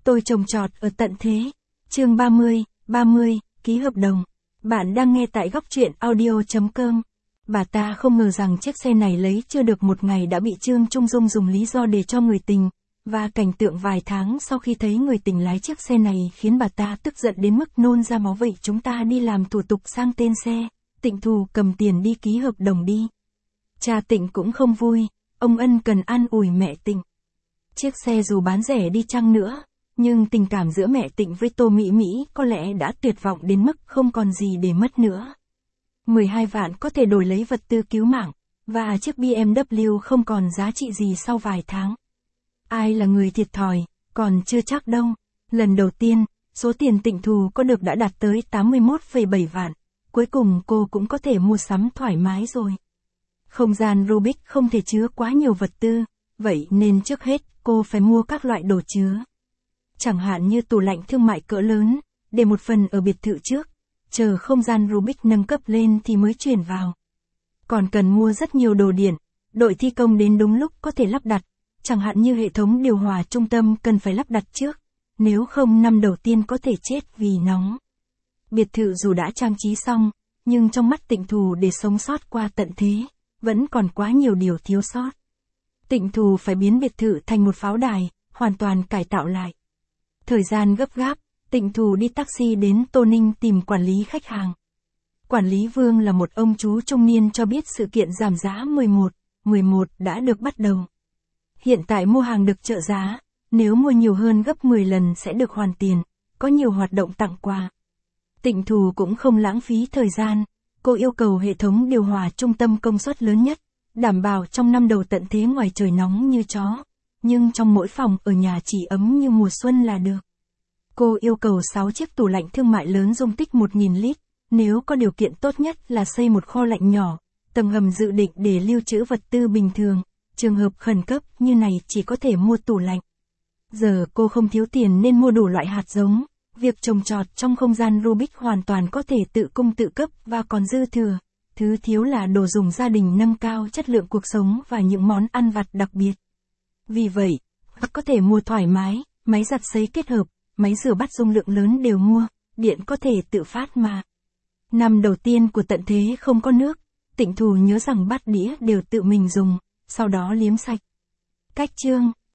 Tôi trồng trọt ở tận thế. Chương 30, ký hợp đồng. Bạn đang nghe tại góc truyện audio.com. Bà ta không ngờ rằng chiếc xe này lấy chưa được một ngày đã bị Trương Trung Dung dùng lý do để cho người tình, và cảnh tượng vài tháng sau khi thấy người tình lái chiếc xe này khiến bà ta tức giận đến mức nôn ra máu. Vậy chúng ta đi làm thủ tục sang tên xe. Tịnh Thù cầm tiền đi ký hợp đồng đi. Cha Tịnh cũng không vui, ông ân cần an ủi mẹ Tịnh. Chiếc xe dù bán rẻ đi chăng nữa, nhưng tình cảm giữa mẹ Tịnh với Tô Mỹ Mỹ có lẽ đã tuyệt vọng đến mức không còn gì để mất nữa. 12 vạn có thể đổi lấy vật tư cứu mạng, và chiếc BMW không còn giá trị gì sau vài tháng. Ai là người thiệt thòi, còn chưa chắc đâu. Lần đầu tiên, số tiền Tịnh Thù có được đã đạt tới 81,7 vạn. Cuối cùng cô cũng có thể mua sắm thoải mái rồi. Không gian Rubik không thể chứa quá nhiều vật tư, vậy nên trước hết cô phải mua các loại đồ chứa. Chẳng hạn như tủ lạnh thương mại cỡ lớn, để một phần ở biệt thự trước, chờ không gian Rubik nâng cấp lên thì mới chuyển vào. Còn cần mua rất nhiều đồ điện, đội thi công đến đúng lúc có thể lắp đặt, chẳng hạn như hệ thống điều hòa trung tâm cần phải lắp đặt trước, nếu không năm đầu tiên có thể chết vì nóng. Biệt thự dù đã trang trí xong, nhưng trong mắt Tịnh Thù để sống sót qua tận thế, vẫn còn quá nhiều điều thiếu sót. Tịnh Thù phải biến biệt thự thành một pháo đài, hoàn toàn cải tạo lại. Thời gian gấp gáp, Tịnh Thù đi taxi đến Tô Ninh tìm quản lý khách hàng. Quản lý Vương là một ông chú trung niên cho biết sự kiện giảm giá 11 đã được bắt đầu. Hiện tại mua hàng được trợ giá, nếu mua nhiều hơn gấp 10 lần sẽ được hoàn tiền, có nhiều hoạt động tặng quà. Tịnh Thù cũng không lãng phí thời gian, cô yêu cầu hệ thống điều hòa trung tâm công suất lớn nhất, đảm bảo trong năm đầu tận thế ngoài trời nóng như chó, nhưng trong mỗi phòng ở nhà chỉ ấm như mùa xuân là được. Cô yêu cầu 6 chiếc tủ lạnh thương mại lớn dung tích 1.000 lít, nếu có điều kiện tốt nhất là xây một kho lạnh nhỏ, tầng hầm dự định để lưu trữ vật tư bình thường, trường hợp khẩn cấp như này chỉ có thể mua tủ lạnh. Giờ cô không thiếu tiền nên mua đủ loại hạt giống, việc trồng trọt trong không gian Rubik hoàn toàn có thể tự cung tự cấp và còn dư thừa. Thứ thiếu là đồ dùng gia đình nâng cao chất lượng cuộc sống và những món ăn vặt đặc biệt. Vì vậy, có thể mua thoải mái, máy giặt sấy kết hợp, máy rửa bát dung lượng lớn đều mua, điện có thể tự phát mà. Năm đầu tiên của tận thế không có nước, Tịnh Thù nhớ rằng bát đĩa đều tự mình dùng, sau đó liếm sạch. Cách chương